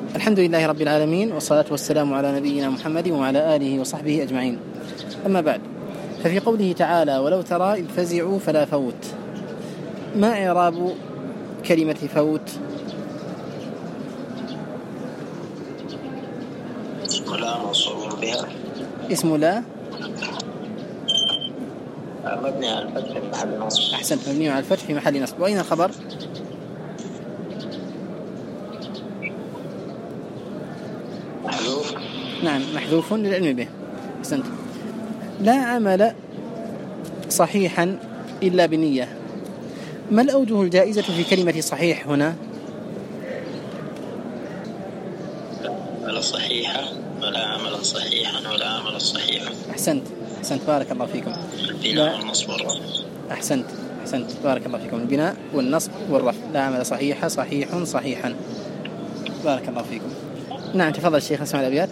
الحمد لله رب العالمين، والصلاة والسلام على نبينا محمد وعلى آله وصحبه أجمعين. أما بعد، ففي قوله تعالى: ولو ترى إذ فزعوا فلا فوت، ما إعراب كلمة فوت؟ اسم لا منصوب بها. اسم لا مبني على الفتح في محل نصب. أحسنت، مبني على الفتح في محل نصب. وأين الخبر؟ محذوف. نعم، محذوف للعلم به. أحسنت. لا عمل صحيحا إلا بنية، ما الأوجه الجائزة في كلمة صحيح هنا؟ عمل صحيحة ولا عمل صحيحا ولا عمل صحيحا. أحسنت بارك الله فيكم. البناء والنصب والرفع. أحسنت بارك الله فيكم. البناء والنصب والرفع. لا عمل صحيحة، صحيح، صحيحا. بارك الله فيكم. نعم، تفضل الشيخ، نسمع الأبيات.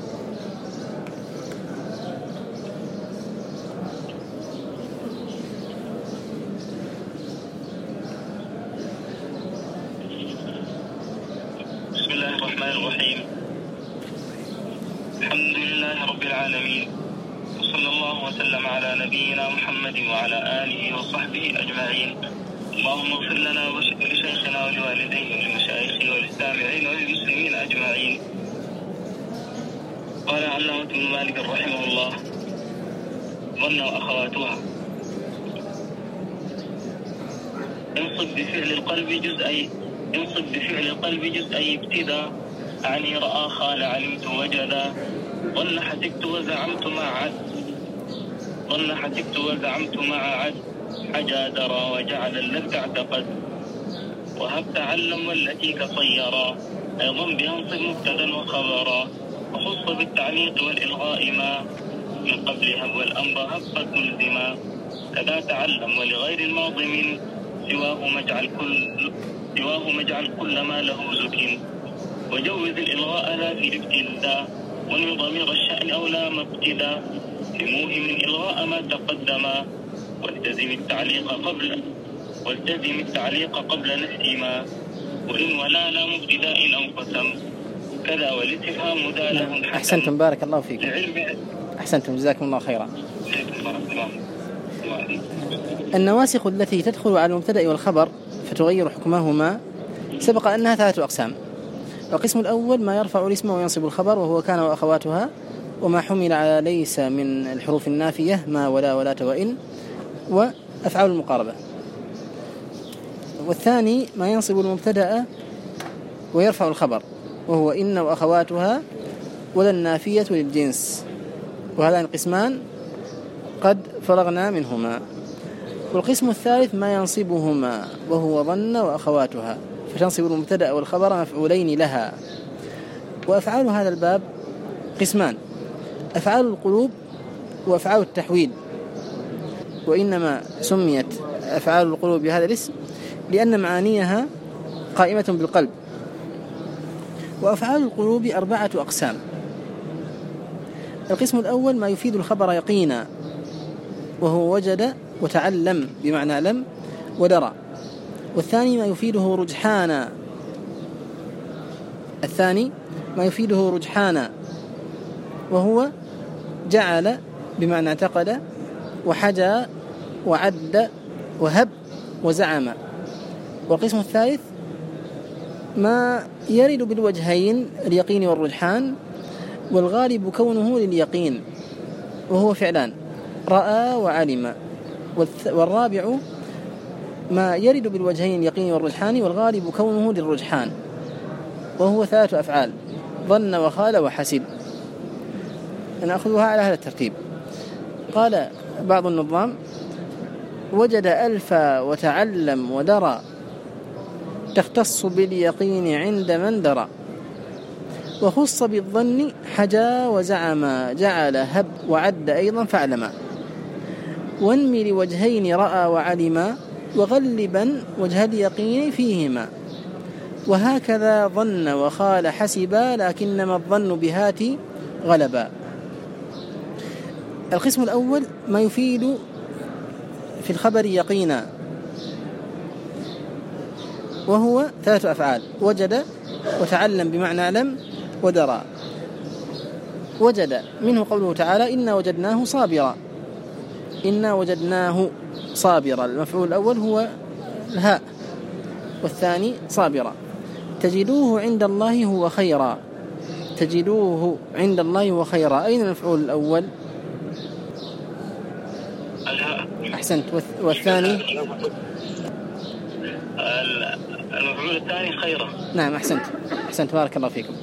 بسم الله الرحمن الرحيم. الحمد لله رب العالمين، وصلى الله وسلم على نبينا محمد وعلى آله وصحبه أجمعين. اللهم اغفر لنا ولشيخنا ولوالديه ولمشايخه وللسامعين وللمسلمين أجمعين. قال علامة بن مالك رحمه الله: ظن وأخواتها. انصب بفعل القلب جزئي ابتدى، عني رأى خال علمت وجدا. ظن حسبت وزعمت مع عد حجا درى وجعل اللذ اعتقد. وهب تعلم والتي كصيرا، أيضا بأنصب مبتدا وخبرا. وخص بالتعليق والإلغاء ما من قبل هب والأمر هبت ملزما. كذا تعلم ولغير الماضي سواه مجعل كل ما له زك. وجوز الإلغاء لا في الابتداء، ومن ضمير الشأن أو لا مبتدا. في موهم إلغاء ما تقدم، والتزم التعليق قبل نفي ما. وإن ولا لا مبتداء أنقسم، كذا والاستفهام ذا له حكم. أحسنتم بارك الله فيكم. أحسنتم جزاكم الله خيرا. النواسخ التي تدخل على المبتدأ والخبر فتغير حكمهما سبق أنها 3 أقسام. القسم الأول ما يرفع الاسم وينصب الخبر، وهو كان وأخواتها، وما حمل على ليس من الحروف النافية، ما ولا ولا وإن، وأفعال المقاربة. والثاني ما ينصب المبتدأ ويرفع الخبر، وهو إن وأخواتها، ولا النافية للجنس. وهذان القسمان قد فرغنا منهما. والقسم الثالث ما ينصبهما، وهو ظن وأخواتها، فتنصب المبتدأ والخبر مفعولين لها. وأفعال هذا الباب قسمان: أفعال القلوب وأفعال التحويل. وإنما سميت أفعال القلوب بهذا الاسم لأن معانيها قائمة بالقلب. وأفعال القلوب 4 أقسام. القسم الأول ما يفيد الخبر يقينا، وهو وجد وتعلم بمعنى لم ودرى. والثاني ما يفيده رجحانا، وهو جعل بمعنى اعتقد، وحجى وعد وهب وزعم. والقسم الثالث ما يرد بالوجهين اليقين والرجحان، والغالب كونه لليقين، وهو فعلان: رأى وعلم. والرابع ما يرد بالوجهين اليقين والرجحان، والغالب كونه للرجحان، وهو 3 أفعال: ظن وخال وحسب. نأخذها على هذا الترتيب. قال بعض النظام: وجد ألفا وتعلم ودرى، تختص باليقين عند من درى. وخص بالظن حجا وزعم، جعل هب وعد أيضا فعلما. وانمي لوجهين رأى وعلما، وغلبا وجه اليقين فيهما. وهكذا ظن وخال حسبا، لكنما الظن بهات غلبا. القسم الأول ما يفيد في الخبر يقينا، وهو 3 أفعال: وجد وتعلم بمعنى علم ودرى. وجد منه قوله تعالى إنا وجدناه صابرا، إنا وجدناه صابرا، المفعول الأول هو الهاء والثاني صابرا. تجدوه عند الله هو خيرا، تجدوه عند الله هو خيرا، أين المفعول الأول؟ أحسنت. والثاني؟ المفعول الثاني خيرا. نعم أحسنت بارك الله فيكم.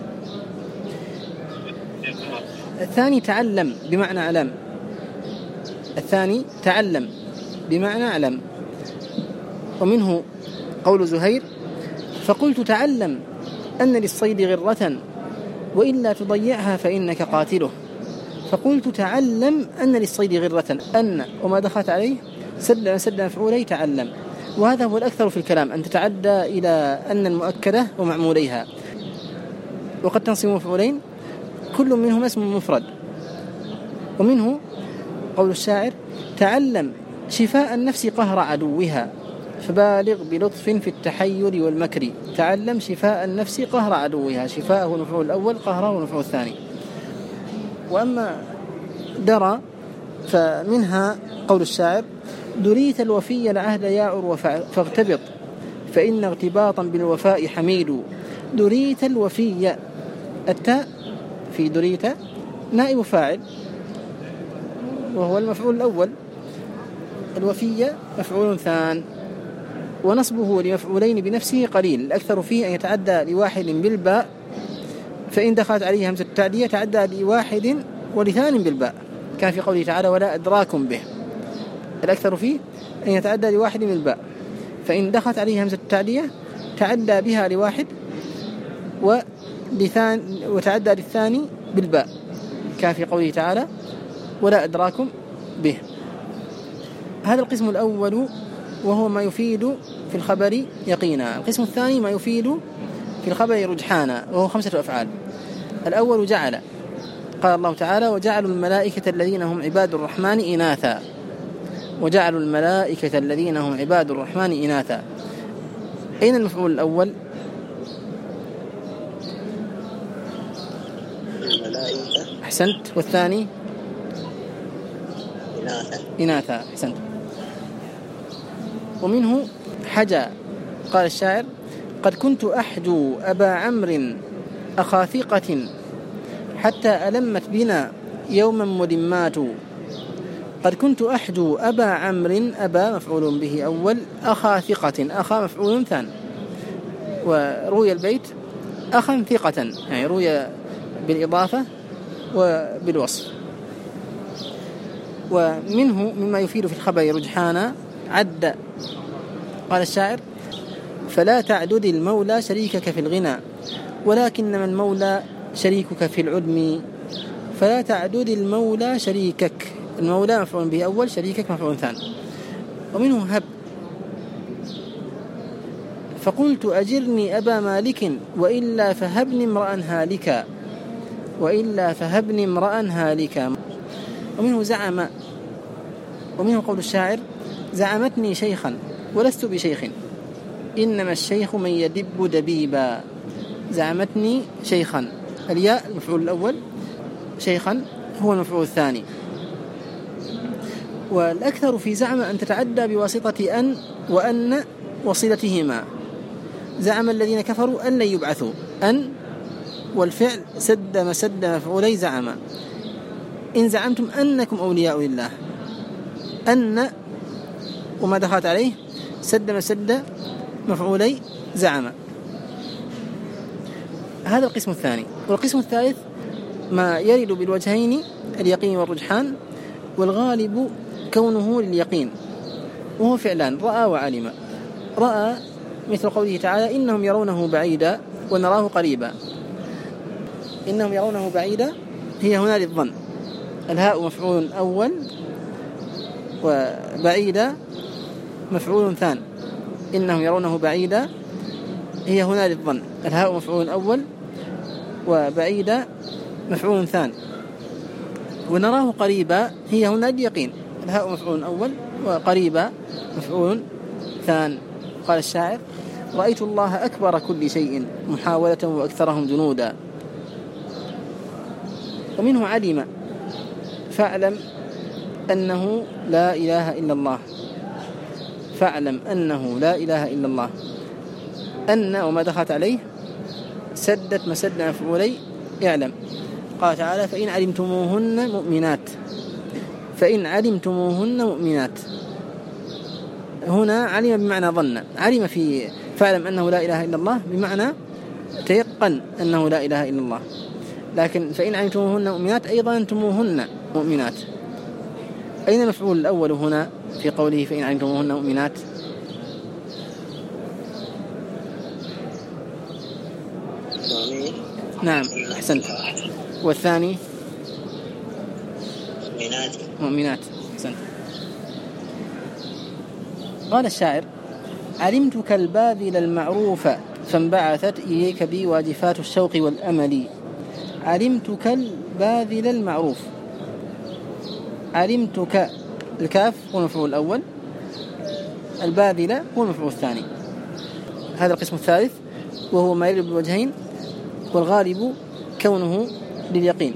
الثاني تعلم بمعنى علم، الثاني تعلم بمعنى علم. ومنه قول زهير فقلت تعلم أن للصيد غرة وإلا تضيعها فإنك قاتله. فقلت تعلم أن للصيد غرة، أن وما دخلت عليه سد مفعولي تعلم، وهذا هو الأكثر في الكلام أن تتعدى إلى أن المؤكدة ومعموليها، وقد تنصب مفعولين كل منهما اسم مفرد. ومنه قول الشاعر تعلم شفاء النفس قهر عدوها فبالغ بلطف في التحير والمكر. تعلم شفاء النفس قهر عدوها، شفاءه المفعول الأول، قهره المفعول الثاني. وأما درى فمنها قول الشاعر دريت الوفي العهد يعر فاغتبط فإن اغتباطا بالوفاء حميد. دريت الوفي، التاء في دريت نائب فاعل وهو المفعول الأول، الوفي مفعول ثان، ونصبه لمفعولين بنفسه قليل، الأكثر فيه أن يتعدى لواحد بالباء، فإن دخلت عليه همزة التعدية تعدى لواحد ولثان بالباء، كان في قوله تعالى ولا أدراكم به. الأكثر فيه أن يتعدى لواحد بالباء، فإن دخلت عليه همزة التعدية تعدى بها لواحد وتعدى للثاني بالباء، كان في قوله تعالى ولا أدراكم به. هذا القسم الأول وهو ما يفيد في الخبر يقينا. القسم الثاني ما يفيد في الخبر رجحانا، وهو 5 أفعال. الأول جعل، قال الله تعالى وجعلوا الملائكة الذين هم عباد الرحمن إناثا، وجعلوا الملائكة الذين هم عباد الرحمن إناثا. أين المفعول الأول؟ الملائكة. أحسنت. والثاني؟ إناثا. أحسنت. ومنه حجى، قال الشاعر قد كنت أحجو أبا عمرو أخا ثقة حتى ألمت بنا يوما ملمات. قد كنت أحجو أبا عمرو، أبا مفعول به أول، أخا ثقة، أخا مفعول ثان. وروي البيت أخا ثقة، يعني روي بالإضافة وبالوصف. ومنه مما يفيد في الخبر رجحانا عد، قال الشاعر فلا تعدد المولى شريكك في الغنى ولكنما المولى شريكك في العدم. فلا تعدد المولى شريكك، المولى مفعول به أول، شريكك مفعول ثان. ومنه هب، فقلت أجرني أبا مالك وإلا فهبني امرأ هالكا، وإلا فهبني امرأ هالكا. ومنه زعم، ومنه قول الشاعر زعمتني شيخا ولست بشيخ إنما الشيخ من يدب دبيبا. زعمتني شيخا، الياء المفعول الأول، شيخا هو المفعول الثاني. والأكثر في زعم أن تتعدى بواسطة أن وأن وصلتهما. زعم الذين كفروا أن لن يبعثوا، أن والفعل سد مسد مفعولي زعم. إن زعمتم أنكم أولياء لله، أن وما دخلت عليه سد مسد مفعولي زعم. هذا القسم الثاني. والقسم الثالث ما يرد بالوجهين اليقين والرجحان، والغالب كونه لليقين، وهو فعلان رأى وعلم. رأى مثل قوله تعالى إنهم يرونه بعيدا ونراه قريبا. إنهم يرونه بعيدا هي هنا للظن، الهاء مفعول أول وبعيدا مفعول ثان. إنهم يرونه بعيدا هي هنا للظن، الهاء مفعول أول وبعيدا مفعول ثان. ونراه قريبا هي هنا اليقين، الهاء مفعول أول وقريبا مفعول ثان. قال الشاعر رأيت الله أكبر كل شيء محاولة وأكثرهم جنودا. ومنه علم، فاعلم أنه لا إله إلا الله، فاعلم أنه لا إله إلا الله. أن وما دخلت عليه سدت مسد مفعولي اعلم. قال تعالى فإن علمتموهن مؤمنات، فإن علمتموهن مؤمنات. هنا علم بمعنى ظن، علم في فاعلم أنه لا إله إلا الله بمعنى تيقن أنه لا إله إلا الله، لكن فإن علمتموهن مؤمنات أيضا أنتموهن مؤمنات. أين المفعول الأول هنا في قوله فإن علمتموهن مؤمنات؟ نعم أحسنت. والثاني مؤمنات. أحسنت. قال الشاعر علمتك الباذل المعروف فانبعثت إليك بي واجفات الشوق والأمل. علمتك الباذل المعروف، علمتك الكاف هو المفعول الأول، الباذل هو المفعول الثاني. هذا القسم الثالث وهو ما يرد بالوجهين، والغالب كونه لليقين.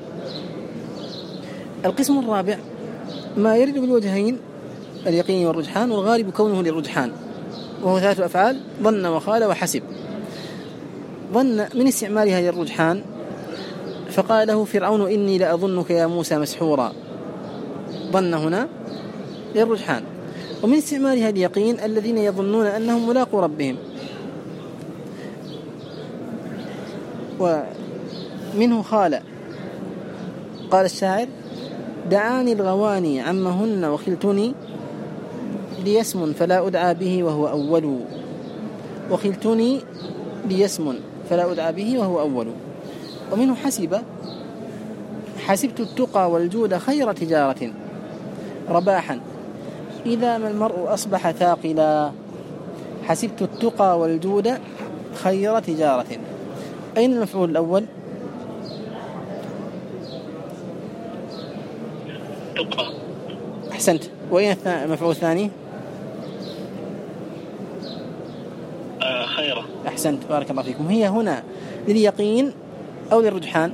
القسم الرابع ما يرد بالوجهين اليقين والرجحان، والغالب كونه للرجحان، وهو ثلاث أفعال: ظن وخال وحسب. ظن من استعمالها للرجحان، فقال له فرعون إني لأظنك يا موسى مسحورا. ظن هنا للرجحان. ومن استعمالها اليقين الذين يظنون أنهم ملاقوا ربهم. ومنه خال. قال الشاعر دعاني الغواني عمهن وخلتني لي اسم فلا أدعى به وهو أول. وخلتني لي اسم فلا أدعى به وهو أول. ومنه حسب. حسبت التقى والجود خير تجارة رباحا إذا ما المرء أصبح ثاقلا. حسبت التقى والجود خير تجارة. أين المفعول الأول؟ تقى. أحسنت. وأين المفعول الثاني؟ خيرة. أحسنت، بارك الله فيكم. هي هنا لليقين أو للرجحان؟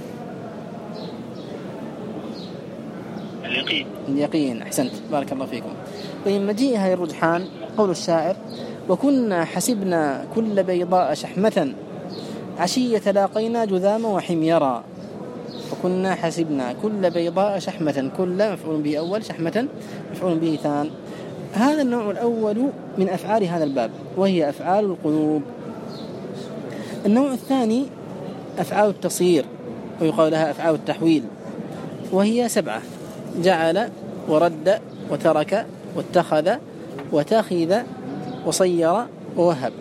اليقين. أحسنت، بارك الله فيكم. ومن مجيئها للرجحان قول الشاعر وكنا حسبنا كل بيضاء شحمة عشية لاقينا جذام وحميرا. وكنا حسبنا كل بيضاء شحمة، كل مفعول به أول، شحمة مفعول به ثان. هذا النوع الأول من أفعال هذا الباب، وهي أفعال القلوب. النوع الثاني أفعال التصير، ويقال لها أفعال التحويل، وهي 7: جعل ورد وترك واتخذ وتخذ وصير ووهب.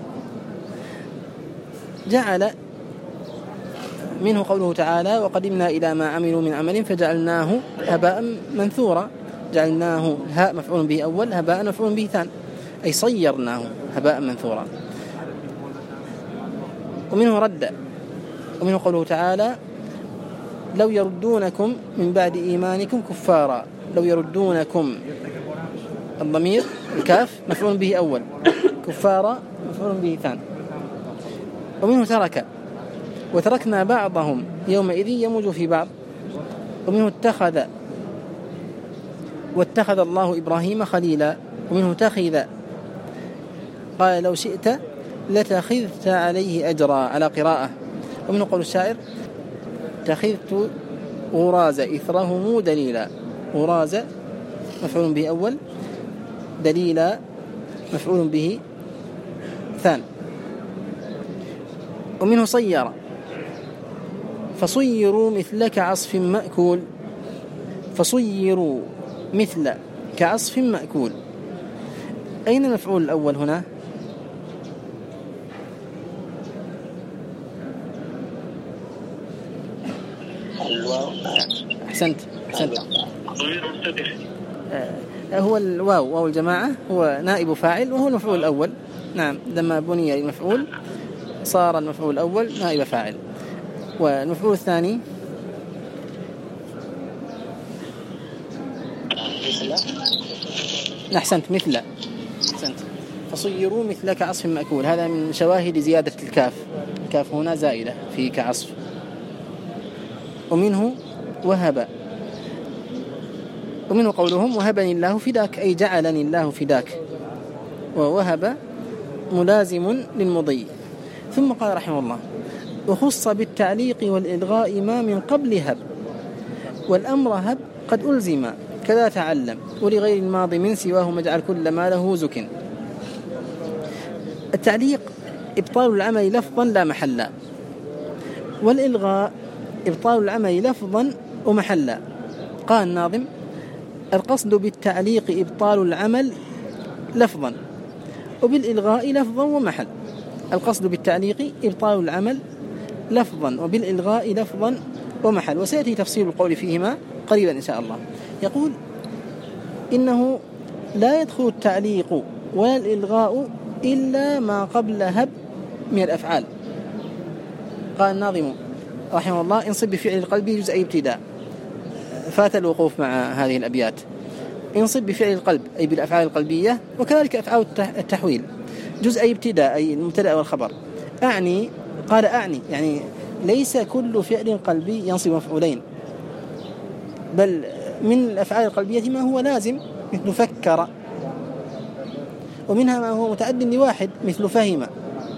جعل منه قوله تعالى وقدمنا إلى ما عملوا من عمل فجعلناه هباء منثورا. جعلناه هاء مفعول به أول، هباء مفعول به ثان، أي صيرناه هباء منثورا. ومنه رد. ومنه قوله تعالى لو يردونكم من بعد إيمانكم كفارا. لو يردونكم، الضمير الكاف مفعول به أول، كفارا مفعول به ثان. ومنه ترك. وتركنا بعضهم يومئذ يموج في بعض. ومنه اتخذ. واتخذ الله إبراهيم خليلا. ومنه تخذ. قال لو شئت لتخذت عليه أجرا على قراءة. ومنه قول الشاعر تخذت غراز إثرهم دليلا. غراز مفعول به أول، دليلا مفعول به ثان. ومنه صير. فصيروا مثل كعصف مأكول. فصيروا مثل كعصف مأكول. أين المفعول الأول هنا؟ أحسنت. هو الواو، واو الجماعة، هو نائب فاعل وهو المفعول الأول. نعم، لما بني المفعول صار المفعول الأول نائب فاعل. والمفعول الثاني أحسنت، مثل. أحسنت. فصيروا مثل كعصف مأكول. هذا من شواهد زيادة الكاف. الكاف هنا زائدة في كعصف. ومنه وهب، ومنه قولهم وهبني الله فداك، أي جعلني الله فداك. ووهب ملازم للمضي. ثم قال رحمه الله وخص بالتعليق والإلغاء ما من قبل هب، والأمر هب قد ألزم كذا تعلم، ولغير الماضي من سواه مجعل كل ما له زك. التعليق إبطال العمل لفظا لا محلا، والإلغاء إبطال العمل لفظا ومحلا. قال الناظم القصد بالتعليق إبطال العمل لفظا، وبالإلغاء لفظا ومحل. القصد بالتعليق إبطال العمل لفظا، وبالإلغاء لفظا ومحل. وسيأتي تفصيل القول فيهما قريبا إن شاء الله. يقول إنه لا يدخل التعليق ولا الإلغاء إلا ما قبل هب من الأفعال. قال الناظم رحمه الله انصب بفعل القلب جزء ابتداء. فات الوقوف مع هذه الأبيات. انصب بفعل القلب أي بالأفعال القلبية، وكذلك أفعال التحويل جزء ابتداء أي المبتدأ والخبر. أعني قال أعني يعني ليس كل فعل قلبي ينصب مفعولين، بل من الأفعال القلبية ما هو لازم مثل فكر، ومنها ما هو متعد لواحد مثل فهم.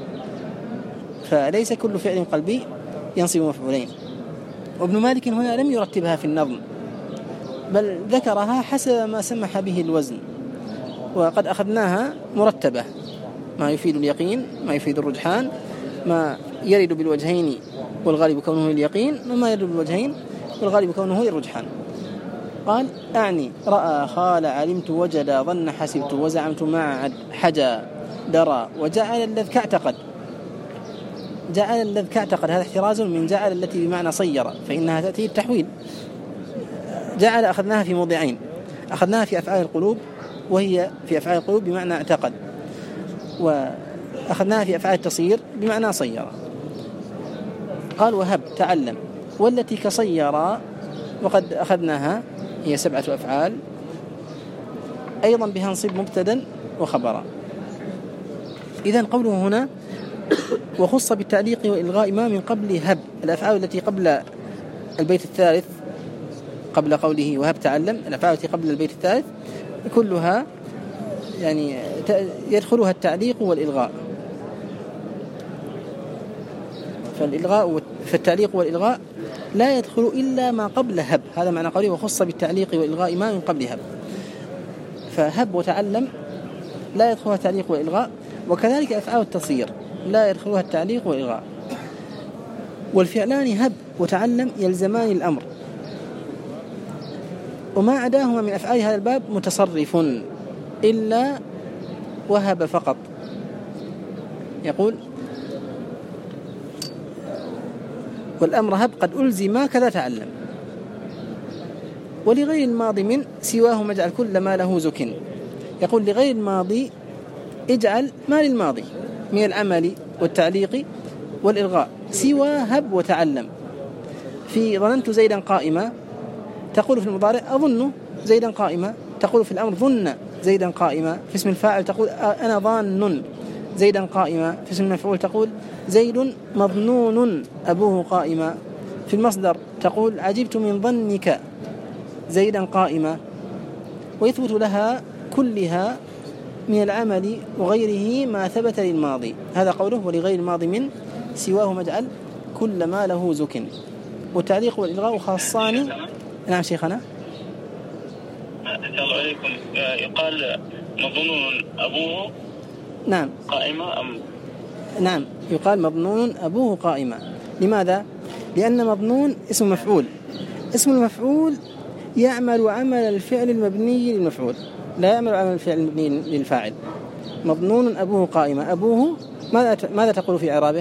فليس كل فعل قلبي ينصب مفعولين. وابن مالك هنا لم يرتبها في النظم، بل ذكرها حسب ما سمح به الوزن، وقد أخذناها مرتبة، ما يفيد اليقين، ما يفيد الرجحان، ما يرد بالوجهين والغالب كونه اليقين، وما يرد بالوجهين والغالب كونه الرجحان. قال أعني رأى خال علمت وجد ظن حسبت وزعمت مع حجى درى وجعل الذ كاعتقد. جعل الذ كاعتقد هذا احتراز من جعل التي بمعنى صير، فإنها تأتي التحويل. جعل أخذناها في موضعين، أخذناها في أفعال القلوب وهي في أفعال القلوب بمعنى اعتقد، وأخذناها في أفعال التصير بمعنى صير. قال وهب تعلم، والتي كصيرا وقد أخذناها هي 7 أفعال أيضا بها نصب مبتدا وخبرا. إذن قوله هنا وخص بالتعليق وإلغاء ما من قبل هب، الأفعال التي قبل البيت الثالث قبل قوله وهب تعلم، الأفعال التي قبل البيت الثالث كلها يعني يدخلها التعليق والإلغاء. فالتعليق والإلغاء لا يدخل إلا ما قبل هب. هذا معنى قوله وخص بالتعليق والإلغاء ما من قبل هب. فهب وتعلم لا يدخلها التعليق والإلغاء، وكذلك أفعال التصير لا يدخلها التعليق والإلغاء. والفعلان هب وتعلم يلزمان الأمر، وما عداهما من أفعال هذا الباب متصرف إلا وهب فقط. يقول والأمر هب قد ألزم كذا تعلم، ولغير الماضي من سواه مجعل كل ما له زك. يقول لغير الماضي اجعل ما للماضي من العمل والتعليق والإلغاء سوى هب وتعلم. في ظننت زيدا قائما تقول في المضارع أظن زيدا قائما، تقول في الأمر ظن زيدا قائما. في اسم الفاعل تقول أنا ظان زيدا قائما. في اسم المفعول تقول زيد مظنون أبوه قائما. في المصدر تقول عجبت من ظنك زيدا قائما. ويثبت لها كلها من العمل وغيره ما ثبت للماضي. هذا قوله ولغير الماضي من سواه مجعل كل ما له زك. والتعليق والإلغاء خاصان. نعم شيخنا. السلام عليكم. يقال مظنون أبوه نعم قائمة أم؟ نعم يقال مظنون أبوه قائمة. لماذا؟ لأن مظنون اسم مفعول. اسم المفعول يعمل عمل الفعل المبني للمفعول، لا يعمل عمل الفعل المبني للفاعل. مظنون أبوه قائمة. أبوه ماذا تقول في إعرابه؟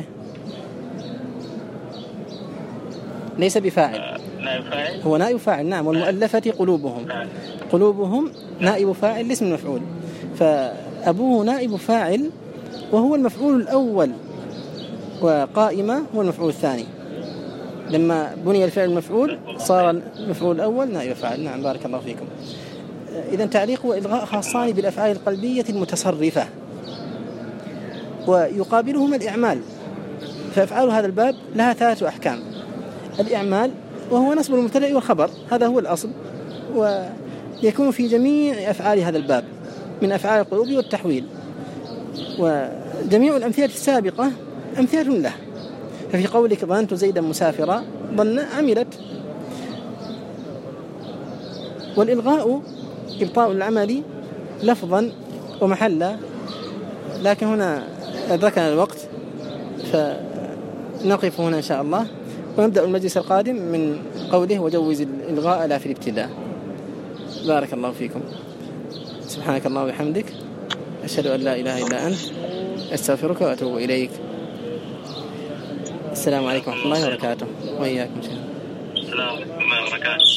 ليس بفاعل، هو نائب فاعل. نعم. والمؤلفة قلوبهم، قلوبهم نائب فاعل لاسم المفعول. فأبوه نائب فاعل وهو المفعول الأول، وقائمة هو المفعول الثاني. لما بني الفعل المفعول صار المفعول الأول نائب فاعل. نعم بارك الله فيكم. إذن تعليق وإلغاء خاصان بالأفعال القلبية المتصرفة، ويقابلهما الإعمال. فأفعال هذا الباب لها 3 أحكام: الإعمال وهو نصب المبتدأ والخبر، هذا هو الأصل، ويكون في جميع أفعال هذا الباب من أفعال القلوب والتحويل. وجميع الأمثلة السابقة أمثلة له. ففي قولك ظننت زيدا مسافرا، ظن عملت. والإلغاء إبطاء العمل لفظا ومحلا، لكن هنا أدركنا الوقت فنقف هنا إن شاء الله، ونبدأ المجلس القادم من قوله وجوز الإلغاء لا في الابتداء. بارك الله فيكم. سبحانك اللهم وبحمدك، أشهد أن لا إله إلا أنت، أستغفرك وأتوب إليك. السلام عليكم ورحمة الله وبركاته. وإياكم. السلام ورحمة الله وبركاته.